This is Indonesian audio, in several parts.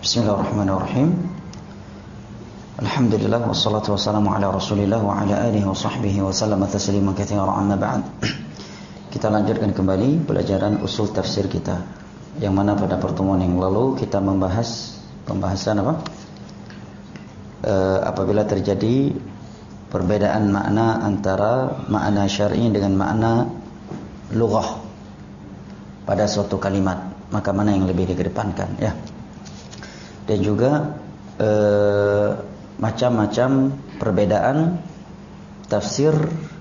Bismillahirrahmanirrahim. Alhamdulillah wassalatu wassalamu ala Rasulillah wa ala alihi wa sahbihi wa sallama tasliman katsiran, amma ba'd. Kita lanjutkan kembali pelajaran usul tafsir kita, yang mana pada pertemuan yang lalu kita membahas pembahasan apabila terjadi perbedaan makna antara makna syar'i dengan makna lughah pada suatu kalimat, maka mana yang lebih dikedepankan, ya. Dan juga macam-macam perbedaan tafsir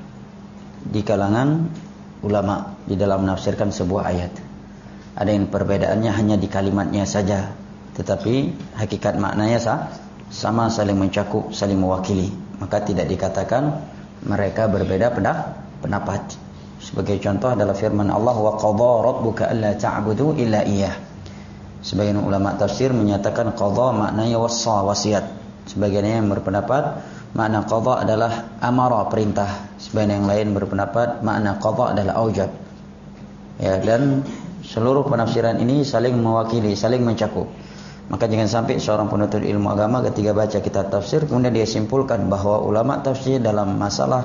di kalangan ulama di dalam menafsirkan sebuah ayat. Ada yang perbedaannya hanya di kalimatnya saja, tetapi hakikat maknanya sama, saling mencakup, saling mewakili. Maka tidak dikatakan mereka berbeda pendapat. Sebagai contoh adalah firman Allah, wa qadha rabbuka alla ta'budu illa iyyah. Sebagian ulama tafsir menyatakan qadha maknanya wasiat. Sebagian yang berpendapat makna qadha adalah amara, perintah. Sebagian yang lain berpendapat makna qadha adalah aujab. Ya, dan seluruh penafsiran ini saling mewakili, saling mencakup. Maka jangan sampai seorang penuntut ilmu agama ketika baca kitab tafsir kemudian dia simpulkan bahwa ulama tafsir dalam masalah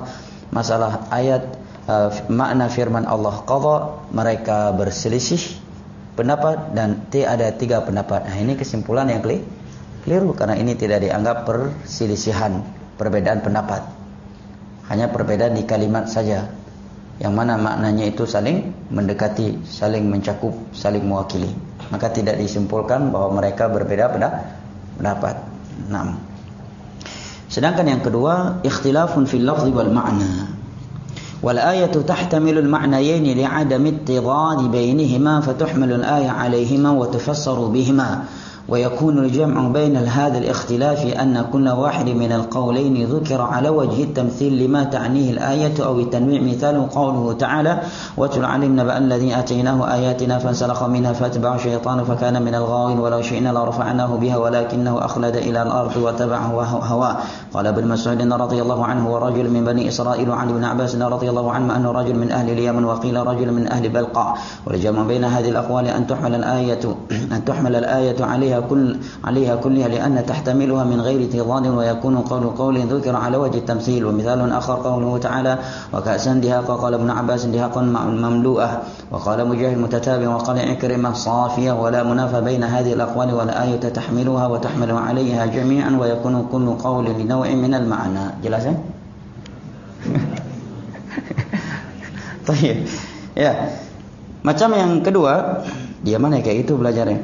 ayat makna firman Allah qadha mereka berselisih pendapat dan ada 3 pendapat. Nah, ini kesimpulan yang keliru karena ini tidak dianggap perselisihan, perbedaan pendapat. Hanya perbedaan di kalimat saja, yang mana maknanya itu saling mendekati, saling mencakup, saling mewakili. Maka tidak disimpulkan bahwa mereka berbeda pendapat. 6. Sedangkan yang kedua, ikhtilafun fil lafzi wal ma'na. والآية تحتمل المعنيين لعدم اضطراد بينهما فتحمل الآية عليهما وتفسر بهما ويكون الجمع بين هذا الاختلاف أن كل واحد من القولين ذكر على وجه التمثيل لما تعنيه الآية أو التنويع. مثال قوله تعالى واتل عليهم نبأ الذي آتيناه آياتنا فانسلخ منها فاتبعه الشيطان فكان من الغاوين ولو شئنا لرفعناه بها ولكنه أخلد إلى الأرض واتبع هواه. قال ابن مسعود رضي الله عنه ورجل من بني إسرائيل وعن ابن عباس رضي الله عنه أنه رجل من أهل اليمن وقيل رجل من أهل بلقاء. والجمع بين هذه الأقوال أن تحمل الآية عليها كلها لأن تحتملها من غير اضطراد ويكون قول ذكر على وجه التمثيل. ومثال آخر قوله تعالى وكأسا دهاقا قال ابن عباس دهاقا مملوءة وقال مجاهد متتابع وقال عكرمة صافية ولا منافى بين هذه الأقوال والآية تحملها وتحمل عليها جميعا ويكون كل قول لنوع من المعنى. jelas ya? Baik. Ya. Macam yang kedua, dia mana kayak itu belajarnya?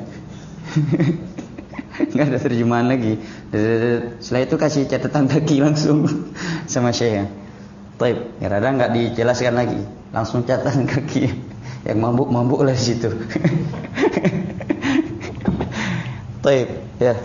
Nggak ada terjemahan lagi. Setelah itu kasih catatan kaki langsung sama Syekh. Baik, kadang nggak dijelaskan lagi, langsung catatan kaki. Yang mabuk lah di situ. Baik, ya.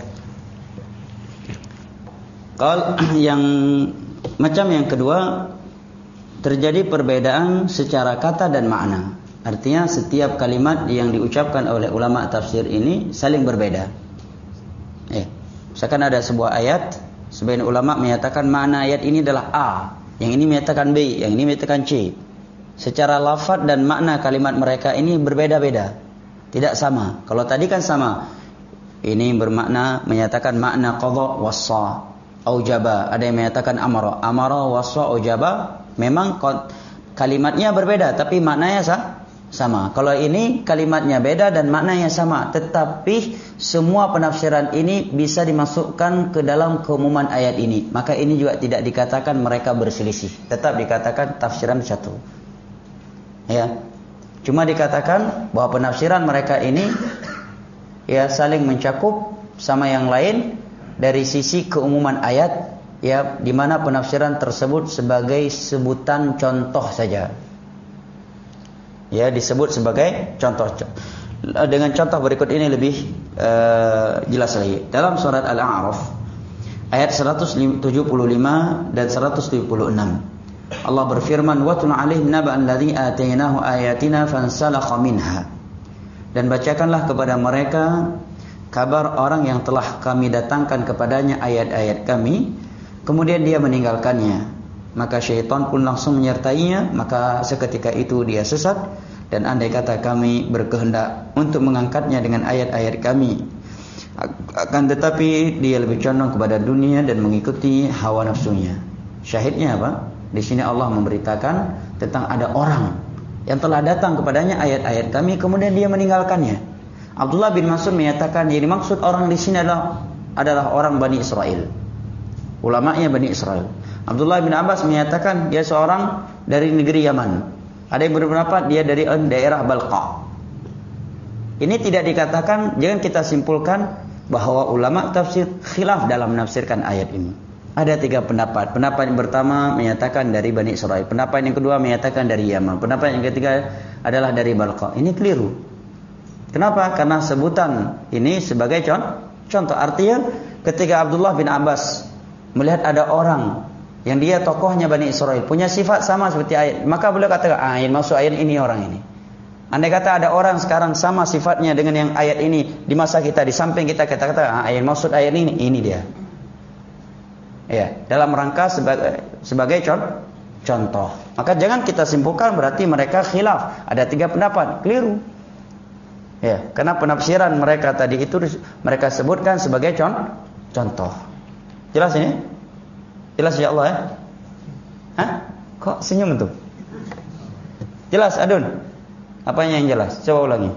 Kalau macam yang kedua, terjadi perbedaan secara kata dan makna. Artinya setiap kalimat yang diucapkan oleh ulama tafsir ini saling berbeda. Misalkan ada sebuah ayat, sebagian ulama menyatakan makna ayat ini adalah A, yang ini menyatakan B, yang ini menyatakan C. Secara lafaz dan makna kalimat mereka ini berbeda-beda, tidak sama. Kalau tadi kan sama, ini bermakna menyatakan makna qadha wassa, aujaba. Ada yang menyatakan amara wassa, aujaba. Memang kalimatnya berbeda, tapi maknanya sama. Kalau ini kalimatnya beda dan maknanya sama, tetapi semua penafsiran ini bisa dimasukkan ke dalam keumuman ayat ini. Maka ini juga tidak dikatakan mereka berselisih, tetap dikatakan tafsiran satu. Ya. Cuma dikatakan bahwa penafsiran mereka ini ya saling mencakup sama yang lain dari sisi keumuman ayat, ya, di mana penafsiran tersebut sebagai sebutan contoh saja. Ya, disebut sebagai contoh. Dengan contoh berikut ini lebih jelas lagi. Dalam surat Al-A'raf ayat 175 dan 176, Allah berfirman, "Watlu 'alaihim naba'an ladzi atainahu ayatina fansalakha minha." Dan bacakanlah kepada mereka kabar orang yang telah kami datangkan kepadanya ayat-ayat kami, kemudian dia meninggalkannya. Maka syaitan pun langsung menyertainya, maka seketika itu dia sesat. Dan andai kata kami berkehendak untuk mengangkatnya dengan ayat-ayat kami, Akan tetapi dia lebih condong kepada dunia dan mengikuti hawa nafsunya. Syahidnya apa? Di sini Allah memberitakan tentang ada orang yang telah datang kepadanya ayat-ayat kami, kemudian dia meninggalkannya. Abdullah bin Mas'ud menyatakan yang dimaksud orang di sini adalah orang Bani Israel, ulamanya Bani Israel. Abdullah bin Abbas menyatakan dia seorang dari negeri Yaman. Ada yang berpendapat dia dari daerah Balqa. Ini tidak dikatakan, jangan kita simpulkan bahwa ulama tafsir khilaf dalam menafsirkan ayat ini. Ada 3 pendapat. Pendapat yang pertama menyatakan dari Bani Israel. Pendapat yang kedua menyatakan dari Yaman. Pendapat yang ketiga adalah dari Balqa. Ini keliru. Kenapa? Karena sebutan ini sebagai contoh. Artinya ketika Abdullah bin Abbas melihat ada orang yang dia tokohnya Bani Israel, punya sifat sama seperti ayat, maka beliau katakan, yang maksud ayat ini orang ini. Andai kata ada orang sekarang sama sifatnya dengan yang ayat ini di masa kita, di samping kita kata ayat maksud ayat ini dia. Ya, dalam rangka sebagai contoh. Maka jangan kita simpulkan berarti mereka khilaf. Ada 3 pendapat, keliru. Ya, karena penafsiran mereka tadi itu mereka sebutkan sebagai contoh. Jelas ini? Jelas ya Allah ya? Hah? Kok senyum tuh? Jelas Adun? Apanya yang jelas? Coba ulangi.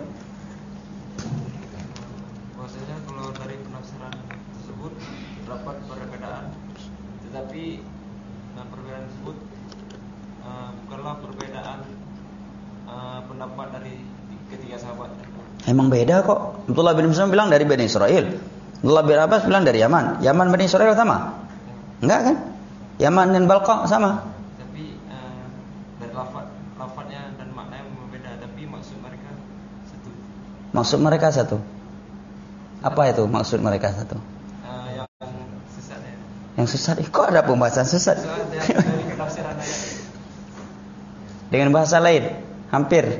Maksudnya kalau dari penafsiran tersebut terdapat perbedaan, tetapi perbedaan tersebut bukanlah perbedaan pendapat dari ketiga sahabat. Emang beda kok. Abdullah bin Mas'ud bilang dari Bani Israel. Abdullah bin Abbas bilang dari Yaman. Yaman Bani Israel sama? Enggak kan? Yaman dan Balqa sama. Tapi dari lafadznya dan maknanya berbeda, tapi maksud mereka satu. Maksud mereka satu. Apa itu maksud mereka satu? Yang sesat ya. Yang sesat? Kok ada pembahasan sesat? Dari penafsiran ayat. Dengan bahasa lain, hampir.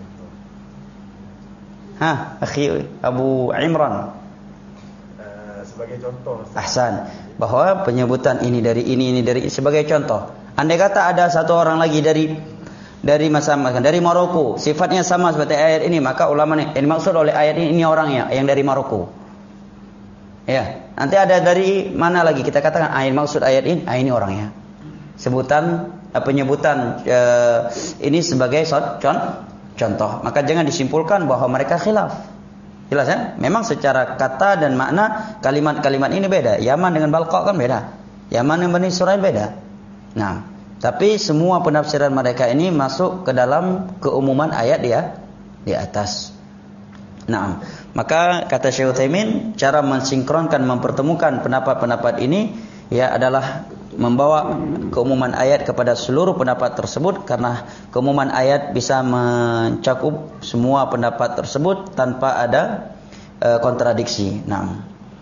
Akhi Abu Imran. Sebagai contoh. Ahsan. Bahwa penyebutan ini dari sebagai contoh. Andai kata ada satu orang lagi dari Maroko, sifatnya sama seperti ayat ini, maka ulama yang dimaksud oleh ayat ini orangnya yang dari Maroko. Ya, nanti ada dari mana lagi kita katakan maksud ayat ini orangnya. Penyebutan ini sebagai contoh. Maka jangan disimpulkan bahwa mereka khilaf. Jelas ya? Memang secara kata dan makna kalimat-kalimat ini beda. Yaman dengan Balqa kan beda. Yaman dengan Bani Israil beda. Nah, tapi semua penafsiran mereka ini masuk ke dalam keumuman ayat di atas. Nah, maka kata Syekh Utsaimin, cara mensinkronkan, mempertemukan pendapat-pendapat ini ya adalah membawa keumuman ayat kepada seluruh pendapat tersebut, karena keumuman ayat bisa mencakup semua pendapat tersebut tanpa ada kontradiksi. Nah,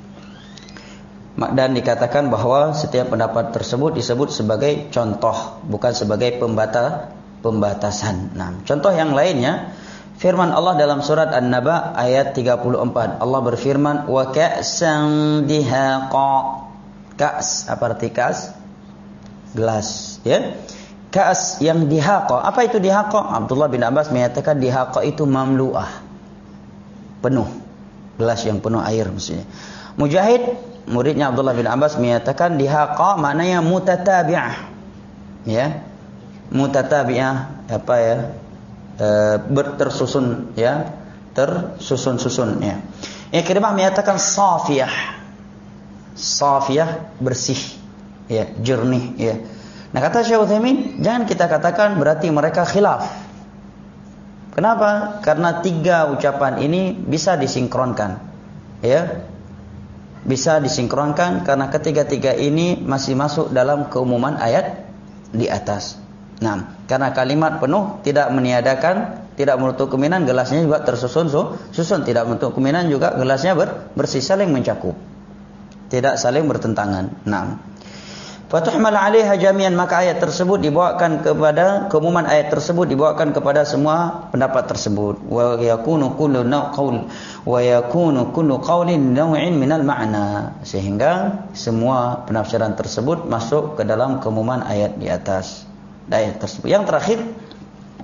dan dikatakan bahwa setiap pendapat tersebut disebut sebagai contoh, bukan sebagai pembatasan. Nah, contoh yang lainnya firman Allah dalam surat An-Naba ayat 34. Allah berfirman, "Wa ka'san dihaqa." Ka's, apa arti ka's? Gelas, ya. Ka's yang dihaqa. Apa itu dihaqa? Abdullah bin Abbas menyatakan dihaqa itu mamlu'ah. Penuh. Gelas yang penuh air maksudnya. Mujahid, muridnya Abdullah bin Abbas menyatakan dihaqa maknanya mutatabi'ah. Ya. Mutatabi'ah apa ya? Tersusun ya. Tersusun-susun ya. Yang kedua menyatakan safiyah. Safiyah, bersih, ya, jernih, ya. Nah, kata Syekh Utsaimin, jangan kita katakan berarti mereka khilaf. Kenapa? Karena 3 ucapan ini bisa disinkronkan, ya. Bisa disinkronkan karena ketiga-tiga ini masih masuk dalam keumuman ayat di atas. Nah, karena kalimat penuh tidak meniadakan, tidak menutup kemungkinan gelasnya juga tersusun, tidak menutup kemungkinan juga gelasnya bersih, saling mencakup. Tidak saling bertentangan. Nah, fatuhmal 'alaiha jami'an, maka ayat tersebut dibawakan kepada keumuman ayat tersebut dibawakan kepada semua pendapat tersebut. Wa yakunu kullu qaulin naw'in minal ma'na, sehingga semua penafsiran tersebut masuk ke dalam keumuman ayat di atas. Ayat tersebut. Yang terakhir,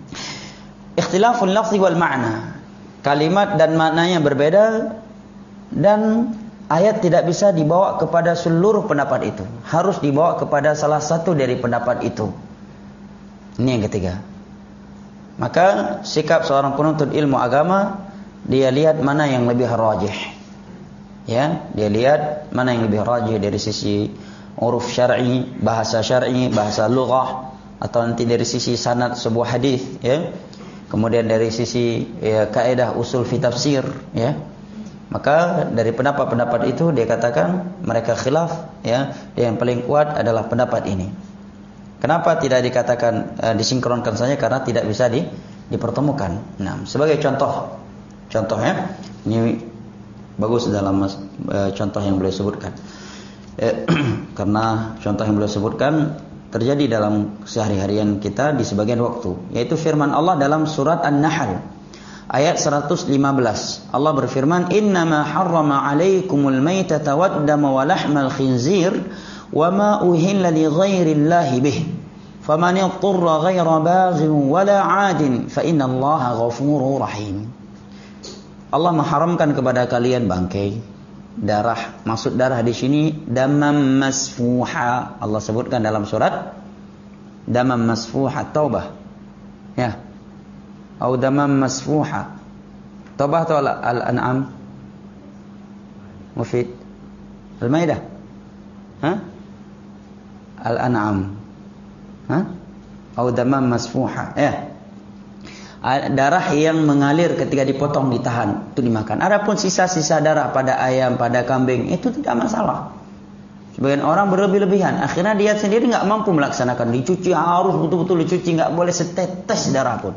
ikhtilaful lafzi wal ma'na. Kalimat dan maknanya berbeda Dan ayat tidak bisa dibawa kepada seluruh pendapat itu. Harus dibawa kepada salah satu dari pendapat itu. Ini yang ketiga. Maka sikap seorang penuntut ilmu agama, dia lihat mana yang lebih rajih. Ya, dia lihat mana yang lebih rajih dari sisi uruf syar'i, bahasa lughah, atau nanti dari sisi sanad sebuah hadis, ya. Kemudian dari sisi kaidah usul fi tafsir, ya. Maka dari pendapat-pendapat itu dia katakan mereka khilaf, ya. Yang paling kuat adalah pendapat ini. Kenapa tidak dikatakan disinkronkan saja? Karena tidak bisa dipertemukan. Nah, sebagai contohnya ini bagus dalam contoh yang beliau sebutkan. Karena contoh yang beliau sebutkan terjadi dalam sehari-harian kita di sebagian waktu, yaitu firman Allah dalam surat An-Nahl ayat 115. Allah berfirman, "Innama harrama 'alaikumul maitata wad-dama wa lahmal khinzir wa ma uhilla li ghairillahi bih. Faman yattara ghaira baghin wala 'adin fa innallaha ghafurur rahim." Allah mengharamkan kepada kalian bangkai, darah. Maksud darah di sini damam masfuha. Allah sebutkan dalam surat damam masfuha Taubah. Ya. Atau damam masfuha. Taubah atau Al-An'am? Mufid. Al-Maidah. Ha? Al-An'am. Ha? Atau damam masfuha. Ya. Darah yang mengalir ketika dipotong, ditahan, itu dimakan. Adapun sisa-sisa darah pada ayam, pada kambing, itu tidak masalah. Sebagian orang berlebih-lebihan, akhirnya dia sendiri nggak mampu melaksanakan, dicuci harus betul-betul dicuci, nggak boleh setetes darah pun.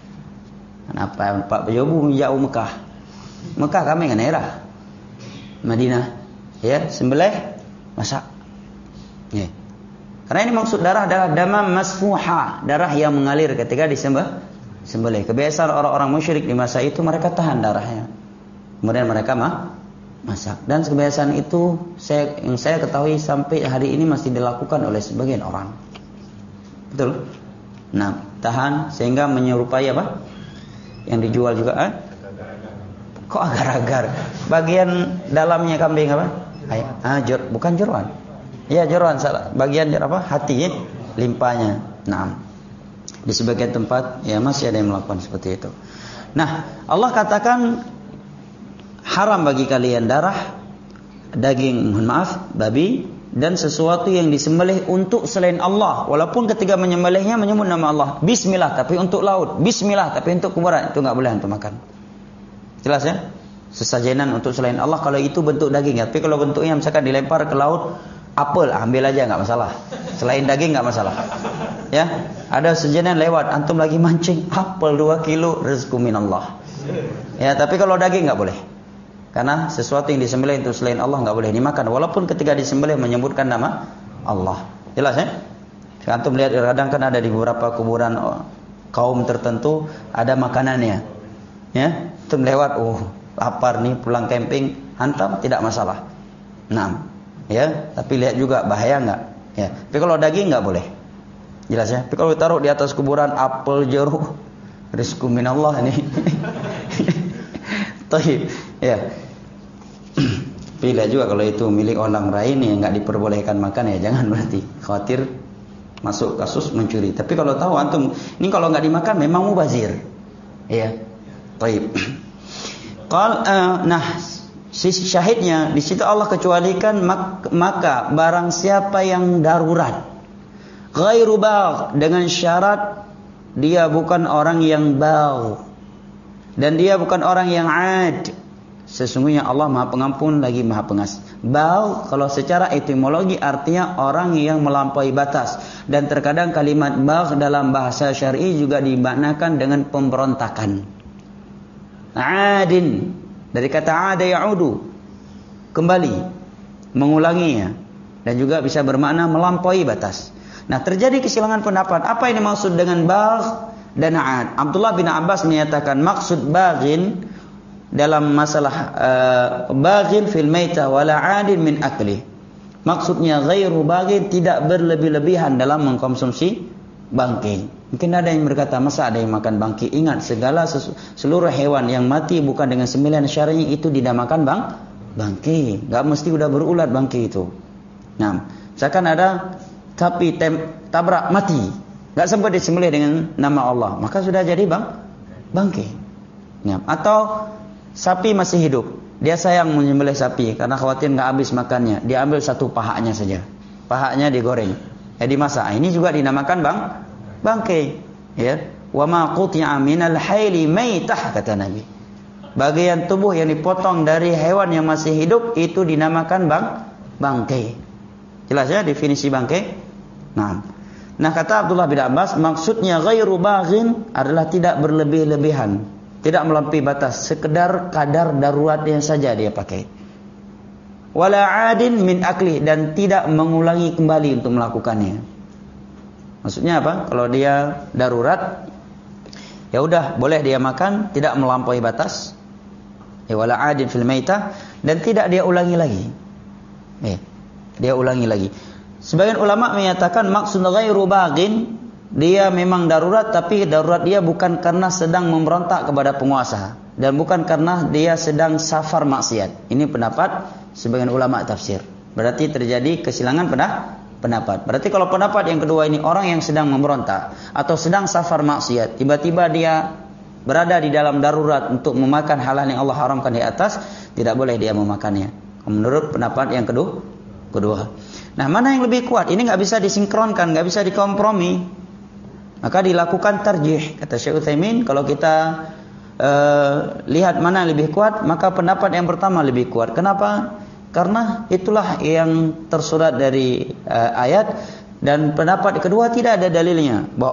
Kenapa Pak Jobu jauh Mekah? Mekah kami kan daerah Madinah, ya, sembelih, masak. Ya. Karena ini maksud darah adalah damam masfuha, darah yang mengalir ketika disembelih. Kebiasaan orang-orang musyrik di masa itu, mereka tahan darahnya, kemudian mereka masak. Dan kebiasaan itu yang saya ketahui sampai hari ini masih dilakukan oleh sebagian orang. Betul? Nah, tahan sehingga menyerupai apa? Yang dijual juga kok agar-agar. Bagian dalamnya kambing apa? Bukan jeroan. Ya, jeroan salah. Bagian apa? Hati, ya? Limpanya. Nah, di sebagian tempat ya masih ada yang melakukan seperti itu. Nah, Allah katakan haram bagi kalian darah, daging, babi, dan sesuatu yang disembelih untuk selain Allah. Walaupun ketika menyembelihnya menyebut nama Allah, bismillah, tapi untuk laut, bismillah, tapi untuk kuburan, itu nggak boleh untuk makan. Jelas ya? Sesajenan untuk selain Allah kalau itu bentuk daging. Tapi kalau bentuknya misalkan dilempar ke laut, apel, ambil aja nggak masalah. Selain daging nggak masalah. Ya, ada sejenis lewat, antum lagi mancing, apel 2 kilo, rezeki minallah. Ya, tapi kalau daging nggak boleh, karena sesuatu yang disembelih itu selain Allah nggak boleh dimakan, walaupun ketika disembelih menyebutkan nama Allah. Jelas ya? Antum lihat kadang kan ada di beberapa kuburan kaum tertentu ada makanannya. Ya, antum lewat, lapar nih, pulang camping, hantam, tidak masalah. Nah, ya, tapi lihat juga bahaya nggak? Ya, tapi kalau daging nggak boleh. Jelas ya. Tapi kalau ditaruh di atas kuburan apel, jeruk, rezeki minallah ini. Taib. Ya. Pilih juga kalau itu milik orang lain yang nggak diperbolehkan makan, ya jangan, berarti khawatir masuk kasus mencuri. Tapi kalau tahu antum ini kalau nggak dimakan memang mubazir. Ya. Taib. Nah, sisi syahidnya di situ Allah kecualikan maka barang siapa yang darurat, ghairu bagh, dengan syarat dia bukan orang yang bagh dan dia bukan orang yang ad. Sesungguhnya Allah Maha Pengampun lagi Maha Pengasih. Bagh kalau secara etimologi artinya orang yang melampaui batas, dan terkadang kalimat bagh dalam bahasa syar'i juga dimaknakan dengan pemberontakan. Adin dari kata ada ya'udu, kembali, mengulanginya, dan juga bisa bermakna melampaui batas. Nah, terjadi kesilangan pendapat. Apa ini maksud dengan bagh dan ad? Abdullah bin Abbas menyatakan maksud baghin dalam masalah baghin fil maitah wala adin min akli. Maksudnya ghairu baghin, tidak berlebih-lebihan dalam mengkonsumsi bangkai. Mungkin ada yang berkata, masa ada yang makan bangkai? Ingat, seluruh hewan yang mati bukan dengan sembilan syar'i itu dinamakan bangkai. Enggak mesti udah berulat bangkai itu. Nah, misalkan ada sapi tabrak mati, enggak sempat disembelih dengan nama Allah, maka sudah jadi bangkai. Nah, atau sapi masih hidup, dia sayang menyembelih sapi karena khawatir enggak habis makannya, dia ambil satu pahanya saja. Pahanya digoreng, dimasak. Ini juga dinamakan bangkai, ya. Wa ma quti'a minal hayli maitah, kata Nabi. Bagian tubuh yang dipotong dari hewan yang masih hidup itu dinamakan bangkai. Jelas ya definisi bangkai? Nah, kata Abdullah bin Abbas, maksudnya ghairu baghin adalah tidak berlebih-lebihan, tidak melampaui batas, sekedar kadar daruratnya saja dia pakai. Wala adin min akli, dan tidak mengulangi kembali untuk melakukannya. Maksudnya apa? Kalau dia darurat, ya udah boleh dia makan, tidak melampaui batas. Ya wala adin fil maitah, dan tidak dia ulangi lagi. Dia ulangi lagi. Sebagian ulama menyatakan maksud ghairu baghin, dia memang darurat, tapi darurat dia bukan karena sedang memberontak kepada penguasa, dan bukan karena dia sedang safar maksiat. Ini pendapat sebagian ulama tafsir. Berarti terjadi kesilangan pendapat. Berarti kalau pendapat yang kedua ini, orang yang sedang memberontak atau sedang safar maksiat, tiba-tiba dia berada di dalam darurat untuk memakan halal yang Allah haramkan di atas, tidak boleh dia memakannya. Menurut pendapat yang kedua. Nah, mana yang lebih kuat? Ini nggak bisa disinkronkan, nggak bisa dikompromi. Maka dilakukan tarjih. Kata Syekh Utsaimin, kalau kita lihat mana yang lebih kuat, maka pendapat yang pertama lebih kuat. Kenapa? Karena itulah yang tersurat dari ayat, dan pendapat kedua tidak ada dalilnya bahwa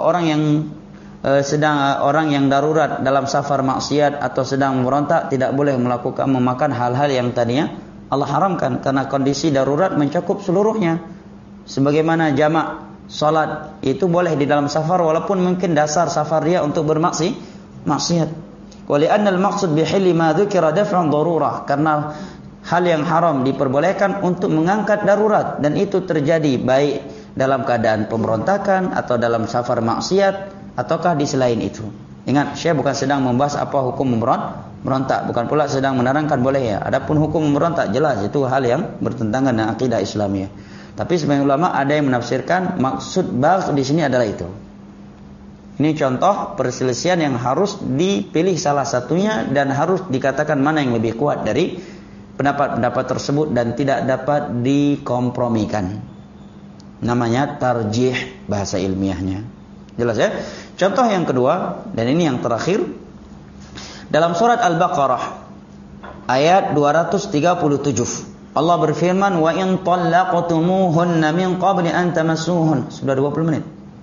orang yang darurat dalam safar maksiat atau sedang memberontak tidak boleh memakan hal-hal yang tadinya Allah haramkan, karena kondisi darurat mencakup seluruhnya. Sebagaimana jamak salat itu boleh di dalam safar walaupun mungkin dasar safar dia untuk bermaksiat. Wa li'anna al-maqsud bi hilli ma dzukira daf'an darurah, karena hal yang haram diperbolehkan untuk mengangkat darurat, dan itu terjadi baik dalam keadaan pemberontakan atau dalam safar maksiat ataukah di selain itu. Ingat, saya bukan sedang membahas apa hukum memberontak, bukan pula sedang menerangkan boleh ya. Adapun hukum memberontak jelas itu hal yang bertentangan dengan akidah Islamiyah. Tapi sebagian ulama ada yang menafsirkan maksud bagh di sini adalah itu. Ini contoh perselisihan yang harus dipilih salah satunya, dan harus dikatakan mana yang lebih kuat dari pendapat-pendapat tersebut dan tidak dapat dikompromikan. Namanya tarjih bahasa ilmiahnya. Jelas ya? Contoh yang kedua, dan ini yang terakhir, dalam surat Al-Baqarah ayat 237. Allah berfirman, wa in talaqtumuhunna min qabli an tamassuhun. Sudah 20 menit.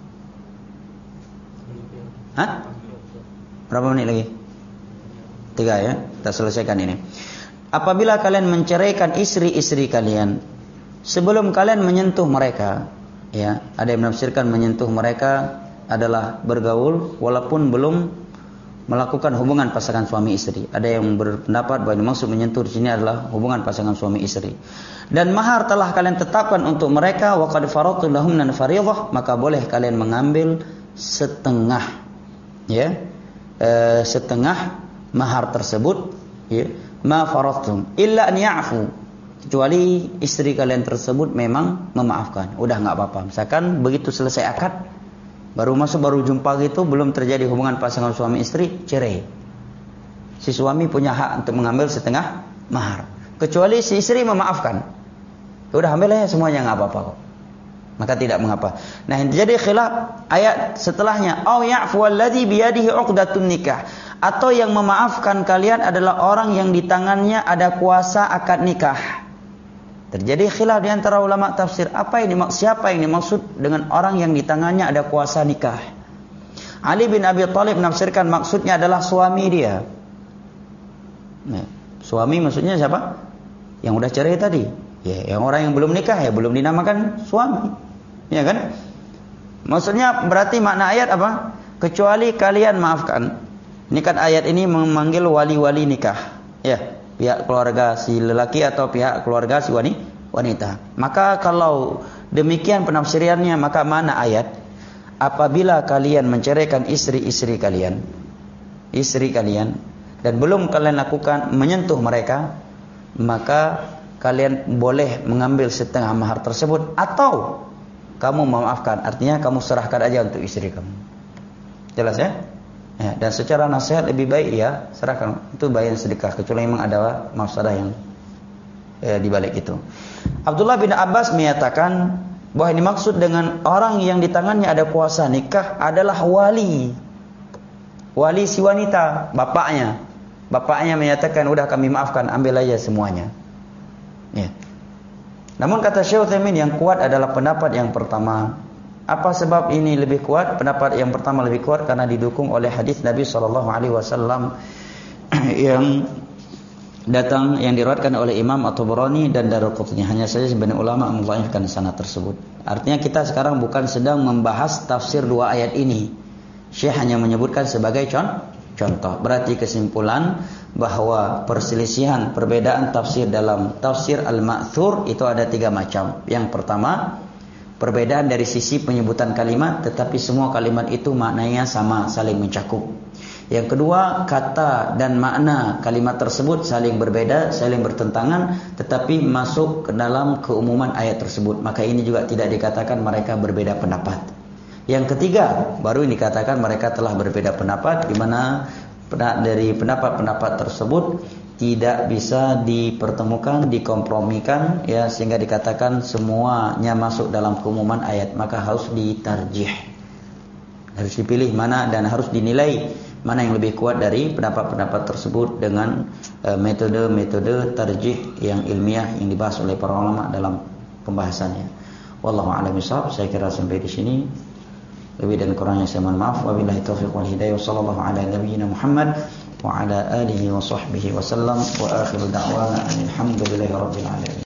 Hah? Berapa menit lagi? 3 ya. Kita selesaikan ini. Apabila kalian menceraikan istri-istri kalian sebelum kalian menyentuh mereka, ya, ada yang menafsirkan menyentuh mereka adalah bergaul walaupun belum melakukan hubungan pasangan suami istri. Ada yang berpendapat bahwa maksud menyentuh di sini adalah hubungan pasangan suami istri. Dan mahar telah kalian tetapkan untuk mereka, wa qad faradtu lahunna fariidhah, maka boleh kalian mengambil setengah, ya, setengah mahar tersebut, ya, ma faradtum illa an ya'fu, kecuali istri kalian tersebut memang memaafkan. Udah enggak apa-apa. Misalkan begitu selesai akad, baru jumpa gitu, belum terjadi hubungan pasangan suami istri, cerai. Si suami punya hak untuk mengambil setengah mahar, kecuali si istri memaafkan. Udah ambil aja semuanya, enggak apa-apa kok. Maka tidak mengapa. Nah, yang terjadi khilaf ayat setelahnya, au ya'fu alladhi biyadihi 'uqdatun nikah, atau yang memaafkan kalian adalah orang yang di tangannya ada kuasa akad nikah. Terjadi khilaf di antara ulama tafsir, siapa yang dimaksud dengan orang yang di tangannya ada kuasa nikah. Ali bin Abi Thalib menafsirkan maksudnya adalah suami dia. Nah, suami maksudnya siapa? Yang udah cerai tadi. Ya, yang orang yang belum nikah ya belum dinamakan suami. Ya kan? Maksudnya berarti makna ayat apa? Kecuali kalian maafkan. Ini kan ayat ini memanggil wali-wali nikah. Ya. Pihak keluarga si lelaki atau pihak keluarga si wanita. Maka kalau demikian penafsirannya, maka mana ayat? Apabila kalian menceraikan istri kalian, dan belum kalian lakukan menyentuh mereka, maka kalian boleh mengambil setengah mahar tersebut atau kamu memaafkan, artinya kamu serahkan aja untuk istri kamu. Jelas ya? Ya, dan secara nasihat lebih baik ya serahkan, itu bagian sedekah, kecuali memang ada mafsadah yang di balik itu. Abdullah bin Abbas menyatakan bahwa ini maksud dengan orang yang di tangannya ada kuasa nikah adalah wali si wanita, bapaknya. Bapaknya menyatakan, udah kami maafkan, ambil aja semuanya. Ya. Namun kata Syekh Utsaimin, yang kuat adalah pendapat yang pertama. Apa sebab ini lebih kuat? Pendapat yang pertama lebih kuat karena didukung oleh hadis Nabi SAW yang datang, yang diriwayatkan oleh Imam At-Tabarani dan Daruqutni. Hanya saja sebagian ulama mendhaifkan sanad tersebut. Artinya kita sekarang bukan sedang membahas tafsir dua ayat ini. Syekh hanya menyebutkan sebagai contoh. Berarti kesimpulan bahwa perselisihan, perbedaan tafsir dalam tafsir al-ma'thur itu ada 3 macam. Yang pertama, perbedaan dari sisi penyebutan kalimat, tetapi semua kalimat itu maknanya sama, saling mencakup. Yang kedua, kata dan makna kalimat tersebut saling berbeda, saling bertentangan, tetapi masuk ke dalam keumuman ayat tersebut. Maka ini juga tidak dikatakan mereka berbeda pendapat. Yang ketiga, baru ini dikatakan mereka telah berbeda pendapat, di mana dari pendapat-pendapat tersebut tidak bisa dipertemukan, dikompromikan, ya, sehingga dikatakan semuanya masuk dalam keumuman ayat. Maka harus ditarjih, harus dipilih mana dan harus dinilai mana yang lebih kuat dari pendapat-pendapat tersebut dengan metode-metode tarjih yang ilmiah yang dibahas oleh para ulama dalam pembahasannya. Wallahu a'lam bishawab. Saya kira sampai di sini. Lebih dan kurangnya saya mohon maaf. Wabillahi taufiq wal hidayah. Wassallallahu ala nabiyyina Muhammad wa ala alihi wa sahbihi wasallam. Wa akhiru da'wana alhamdulillahi rabbil alamin.